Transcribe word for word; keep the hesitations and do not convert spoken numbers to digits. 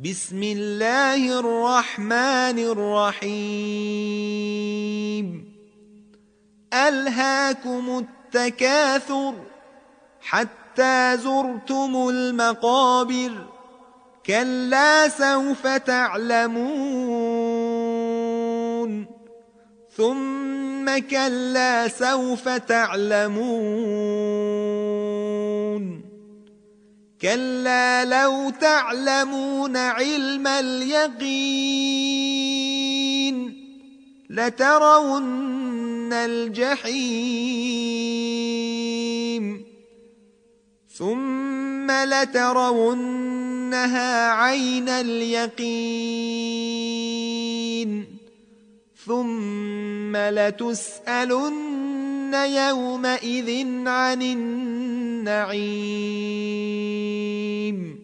بسم الله الرحمن الرحيم ألهاكم التكاثر حتى زرتم المقابر كلا سوف تعلمون ثم كلا سوف تعلمون كلا لو تعلمون علم اليقين لترون الجحيم ثم لترونها عين اليقين ثم لتسألن يومئذ عن النعيم